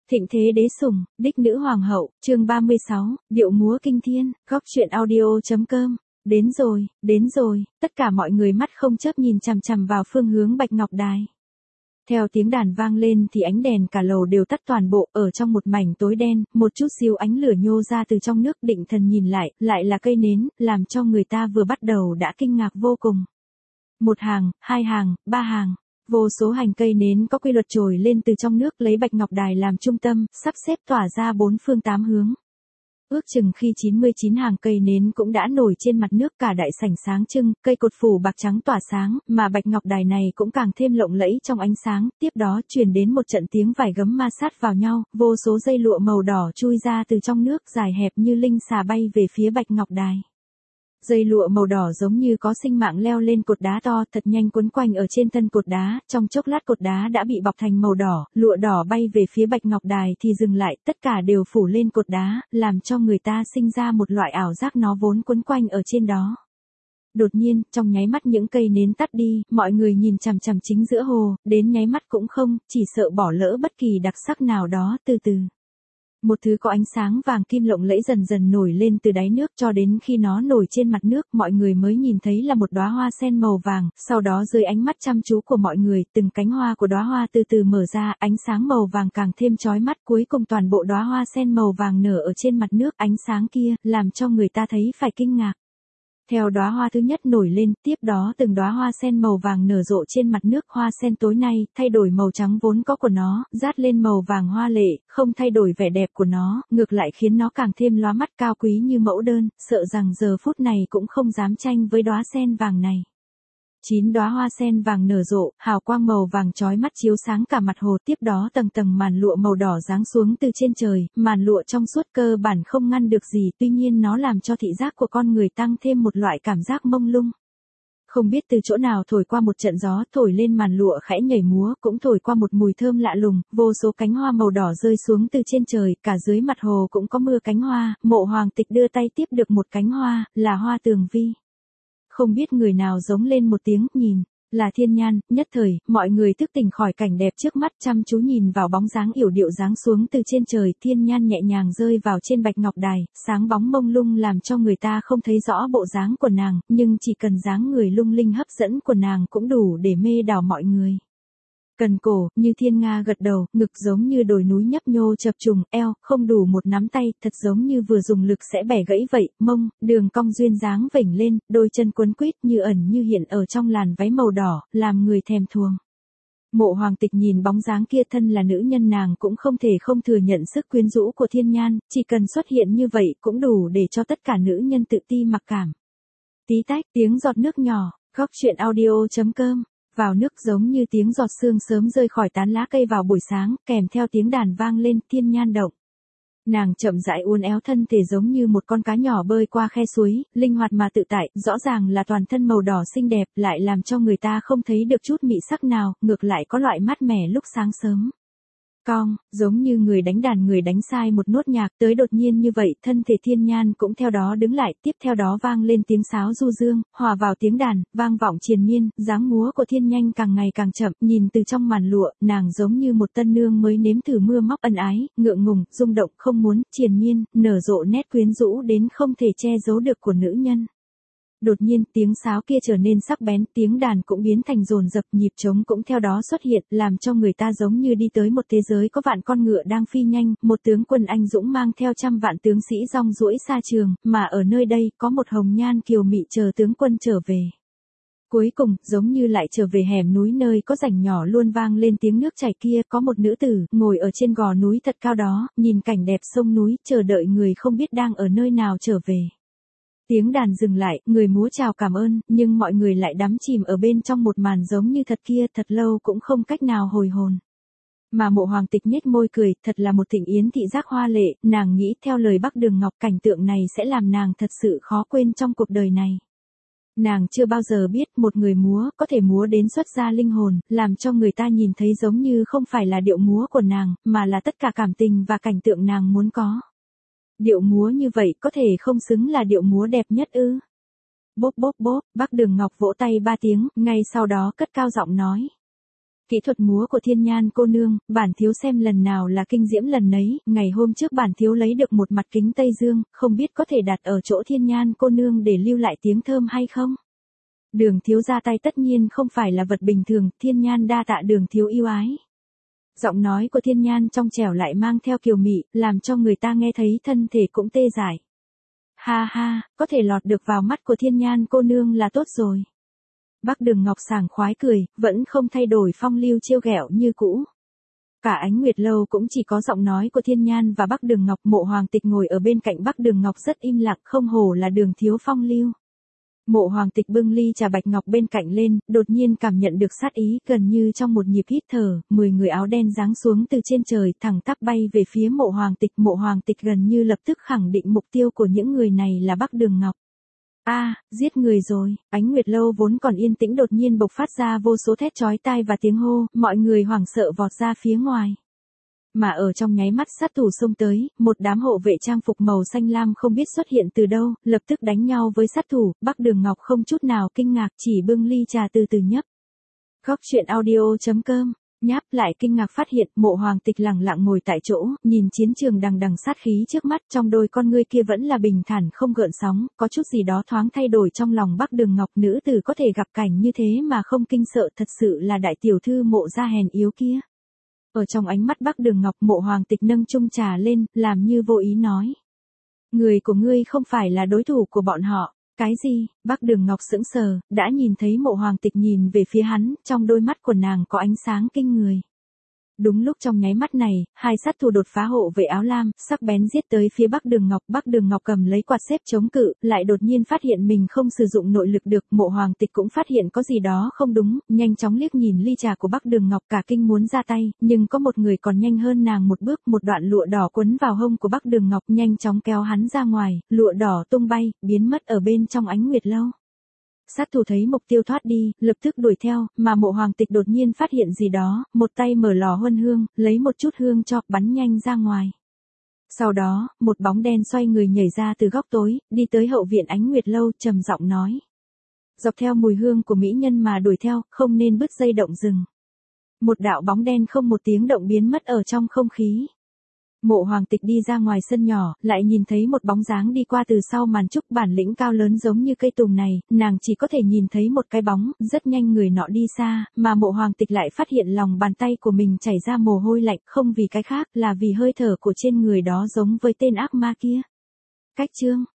Thịnh thế đế sủng, đích nữ hoàng hậu, chương 36, điệu múa kinh thiên, góc truyện audio.com. Đến rồi, tất cả mọi người mắt không chớp nhìn chằm chằm vào phương hướng Bạch Ngọc Đài. Theo tiếng đàn vang lên thì ánh đèn cả lầu đều tắt toàn bộ, ở trong một mảnh tối đen, một chút xíu ánh lửa nhô ra từ trong nước, định thần nhìn lại là cây nến, làm cho người ta vừa bắt đầu đã kinh ngạc vô cùng. Một hàng, hai hàng, ba hàng. Vô số hành cây nến có quy luật trồi lên từ trong nước, lấy Bạch Ngọc Đài làm trung tâm, sắp xếp tỏa ra bốn phương tám hướng. Ước chừng khi 99 hàng cây nến cũng đã nổi trên mặt nước, cả đại sảnh sáng trưng, cây cột phủ bạc trắng tỏa sáng, mà Bạch Ngọc Đài này cũng càng thêm lộng lẫy trong ánh sáng. Tiếp đó truyền đến một trận tiếng vải gấm ma sát vào nhau, vô số dây lụa màu đỏ chui ra từ trong nước, dài hẹp như linh xà bay về phía Bạch Ngọc Đài. Dây lụa màu đỏ giống như có sinh mạng leo lên cột đá to, thật nhanh quấn quanh ở trên thân cột đá, trong chốc lát cột đá đã bị bọc thành màu đỏ, lụa đỏ bay về phía Bạch Ngọc Đài thì dừng lại, tất cả đều phủ lên cột đá, làm cho người ta sinh ra một loại ảo giác nó vốn quấn quanh ở trên đó. Đột nhiên, trong nháy mắt những cây nến tắt đi, mọi người nhìn chằm chằm chính giữa hồ, đến nháy mắt cũng không, chỉ sợ bỏ lỡ bất kỳ đặc sắc nào đó. Từ từ, một thứ có ánh sáng vàng kim lộng lẫy dần dần nổi lên từ đáy nước, cho đến khi nó nổi trên mặt nước, mọi người mới nhìn thấy là một đóa hoa sen màu vàng. Sau đó dưới ánh mắt chăm chú của mọi người, từng cánh hoa của đóa hoa từ từ mở ra, ánh sáng màu vàng càng thêm chói mắt, cuối cùng toàn bộ đóa hoa sen màu vàng nở ở trên mặt nước. Ánh sáng kia làm cho người ta thấy phải kinh ngạc. Theo đóa hoa thứ nhất nổi lên, tiếp đó từng đóa hoa sen màu vàng nở rộ trên mặt nước. Hoa sen tối nay thay đổi màu trắng vốn có của nó, dát lên màu vàng hoa lệ, không thay đổi vẻ đẹp của nó, ngược lại khiến nó càng thêm lóa mắt, cao quý như mẫu đơn, sợ rằng giờ phút này cũng không dám tranh với đóa sen vàng này. 9 đóa hoa sen vàng nở rộ, hào quang màu vàng chói mắt chiếu sáng cả mặt hồ. Tiếp đó tầng tầng màn lụa màu đỏ giáng xuống từ trên trời, màn lụa trong suốt cơ bản không ngăn được gì, tuy nhiên nó làm cho thị giác của con người tăng thêm một loại cảm giác mông lung. Không biết từ chỗ nào thổi qua một trận gió, thổi lên màn lụa khẽ nhảy múa, cũng thổi qua một mùi thơm lạ lùng, vô số cánh hoa màu đỏ rơi xuống từ trên trời, cả dưới mặt hồ cũng có mưa cánh hoa. Mộ Hoàng Tịch đưa tay tiếp được một cánh hoa, là hoa tường vi. Không biết người nào giống lên một tiếng, nhìn, là Thiên Nhan. Nhất thời, mọi người thức tỉnh khỏi cảnh đẹp trước mắt, chăm chú nhìn vào bóng dáng yểu điệu giáng xuống từ trên trời. Thiên Nhan nhẹ nhàng rơi vào trên Bạch Ngọc Đài, sáng bóng mông lung làm cho người ta không thấy rõ bộ dáng của nàng, nhưng chỉ cần dáng người lung linh hấp dẫn của nàng cũng đủ để mê đảo mọi người. Cần cổ, như thiên nga gật đầu, ngực giống như đồi núi nhấp nhô chập trùng, eo, không đủ một nắm tay, thật giống như vừa dùng lực sẽ bẻ gãy vậy, mông, đường cong duyên dáng vểnh lên, đôi chân quấn quýt như ẩn như hiện ở trong làn váy màu đỏ, làm người thèm thuồng. Mộ Hoàng Tịch nhìn bóng dáng kia, thân là nữ nhân nàng cũng không thể không thừa nhận sức quyến rũ của Thiên Nhan, chỉ cần xuất hiện như vậy cũng đủ để cho tất cả nữ nhân tự ti mặc cảm. Tí tách, tiếng giọt nước nhỏ, góc truyện audio.com. Vào nước giống như tiếng giọt sương sớm rơi khỏi tán lá cây vào buổi sáng, kèm theo tiếng đàn vang lên. Thiên Nhan động. Nàng chậm rãi uốn éo thân thể giống như một con cá nhỏ bơi qua khe suối, linh hoạt mà tự tại, rõ ràng là toàn thân màu đỏ xinh đẹp, lại làm cho người ta không thấy được chút mị sắc nào, ngược lại có loại mát mẻ lúc sáng sớm. Cong, giống như người đánh đàn người đánh sai một nốt nhạc, tới đột nhiên như vậy, thân thể Thiên Nhan cũng theo đó đứng lại, tiếp theo đó vang lên tiếng sáo du dương, hòa vào tiếng đàn, vang vọng triền miên. Dáng múa của Thiên Nhan càng ngày càng chậm, nhìn từ trong màn lụa, nàng giống như một tân nương mới nếm thử mưa móc ân ái, ngượng ngùng, rung động, không muốn, triền miên, nở rộ nét quyến rũ đến không thể che giấu được của nữ nhân. Đột nhiên, tiếng sáo kia trở nên sắc bén, tiếng đàn cũng biến thành dồn dập, nhịp trống cũng theo đó xuất hiện, làm cho người ta giống như đi tới một thế giới có vạn con ngựa đang phi nhanh, một tướng quân anh dũng mang theo trăm vạn tướng sĩ rong ruổi xa trường, mà ở nơi đây, có một hồng nhan kiều mị chờ tướng quân trở về. Cuối cùng, giống như lại trở về hẻm núi nơi có rảnh nhỏ luôn vang lên tiếng nước chảy kia, có một nữ tử, ngồi ở trên gò núi thật cao đó, nhìn cảnh đẹp sông núi, chờ đợi người không biết đang ở nơi nào trở về. Tiếng đàn dừng lại, người múa chào cảm ơn, nhưng mọi người lại đắm chìm ở bên trong một màn giống như thật kia, thật lâu cũng không cách nào hồi hồn. Mà Mộ Hoàng Tịch nhếch môi cười, thật là một thịnh yến thị giác hoa lệ, nàng nghĩ theo lời Bắc Đường Ngọc, cảnh tượng này sẽ làm nàng thật sự khó quên trong cuộc đời này. Nàng chưa bao giờ biết một người múa có thể múa đến xuất ra linh hồn, làm cho người ta nhìn thấy giống như không phải là điệu múa của nàng, mà là tất cả cảm tình và cảnh tượng nàng muốn có. Điệu múa như vậy có thể không xứng là điệu múa đẹp nhất ư? Bốp bốp bốp, Bắc Đường Ngọc vỗ tay 3 tiếng, ngay sau đó cất cao giọng nói. Kỹ thuật múa của Thiên Nhan cô nương, bản thiếu xem lần nào là kinh diễm lần nấy, ngày hôm trước bản thiếu lấy được một mặt kính Tây Dương, không biết có thể đặt ở chỗ Thiên Nhan cô nương để lưu lại tiếng thơm hay không? Đường thiếu ra tay tất nhiên không phải là vật bình thường, Thiên Nhan đa tạ đường thiếu yêu ái. Giọng nói của Thiên Nhan trong trẻo lại mang theo kiều mị, làm cho người ta nghe thấy thân thể cũng tê dại. Ha ha, có thể lọt được vào mắt của Thiên Nhan cô nương là tốt rồi. Bắc Đường Ngọc sảng khoái cười, vẫn không thay đổi phong lưu trêu ghẹo như cũ. Cả Ánh Nguyệt Lâu cũng chỉ có giọng nói của Thiên Nhan và Bắc Đường Ngọc. Mộ Hoàng Tịch ngồi ở bên cạnh Bắc Đường Ngọc rất im lặng, không hổ là đường thiếu phong lưu. Mộ Hoàng Tịch bưng ly trà bạch ngọc bên cạnh lên, đột nhiên cảm nhận được sát ý, gần như trong một nhịp hít thở, 10 người áo đen giáng xuống từ trên trời, thẳng tắp bay về phía Mộ Hoàng Tịch. Mộ Hoàng Tịch gần như lập tức khẳng định mục tiêu của những người này là Bắc Đường Ngọc. Giết người rồi. Ánh Nguyệt Lâu vốn còn yên tĩnh đột nhiên bộc phát ra vô số thét chói tai và tiếng hô, mọi người hoảng sợ vọt ra phía ngoài. Mà ở trong nháy mắt sát thủ xông tới, một đám hộ vệ trang phục màu xanh lam không biết xuất hiện từ đâu, lập tức đánh nhau với sát thủ. Bắc Đường Ngọc không chút nào kinh ngạc, chỉ bưng ly trà từ từ nhấp. Góc truyện audio.com. Nháp lại kinh ngạc phát hiện Mộ Hoàng Tịch lặng lặng ngồi tại chỗ, nhìn chiến trường đằng đằng sát khí trước mắt, trong đôi con ngươi kia vẫn là bình thản không gợn sóng, có chút gì đó thoáng thay đổi trong lòng Bắc Đường Ngọc. Nữ tử có thể gặp cảnh như thế mà không kinh sợ, thật sự là đại tiểu thư Mộ gia hèn yếu kia. Ở trong ánh mắt Bắc Đường Ngọc, Mộ Hoàng Tịch nâng chung trà lên, làm như vô ý nói. Người của ngươi không phải là đối thủ của bọn họ. Cái gì? Bắc Đường Ngọc sững sờ, đã nhìn thấy Mộ Hoàng Tịch nhìn về phía hắn, trong đôi mắt của nàng có ánh sáng kinh người. Đúng lúc trong nháy mắt này, hai sát thủ đột phá hộ vệ áo lam, sắc bén giết tới phía Bắc Đường Ngọc. Bắc Đường Ngọc cầm lấy quạt xếp chống cự, lại đột nhiên phát hiện mình không sử dụng nội lực được. Mộ Hoàng Tịch cũng phát hiện có gì đó không đúng, nhanh chóng liếc nhìn ly trà của Bắc Đường Ngọc, cả kinh muốn ra tay, nhưng có một người còn nhanh hơn nàng một bước. Một đoạn lụa đỏ quấn vào hông của Bắc Đường Ngọc, nhanh chóng kéo hắn ra ngoài, lụa đỏ tung bay, biến mất ở bên trong Ánh Nguyệt Lâu. Sát thủ thấy mục tiêu thoát đi, lập tức đuổi theo, mà Mộ Hoàng Tịch đột nhiên phát hiện gì đó, một tay mở lò huân hương, lấy một chút hương cho, bắn nhanh ra ngoài. Sau đó, một bóng đen xoay người nhảy ra từ góc tối, đi tới hậu viện Ánh Nguyệt Lâu, trầm giọng nói. Dọc theo mùi hương của mỹ nhân mà đuổi theo, không nên bứt dây động rừng. Một đạo bóng đen không một tiếng động biến mất ở trong không khí. Mộ Hoàng Tịch đi ra ngoài sân nhỏ, lại nhìn thấy một bóng dáng đi qua từ sau màn trúc. Bản lĩnh cao lớn giống như cây tùng này, nàng chỉ có thể nhìn thấy một cái bóng, rất nhanh người nọ đi xa, mà Mộ Hoàng Tịch lại phát hiện lòng bàn tay của mình chảy ra mồ hôi lạnh, không vì cái khác, là vì hơi thở của trên người đó giống với tên ác ma kia. Cách chương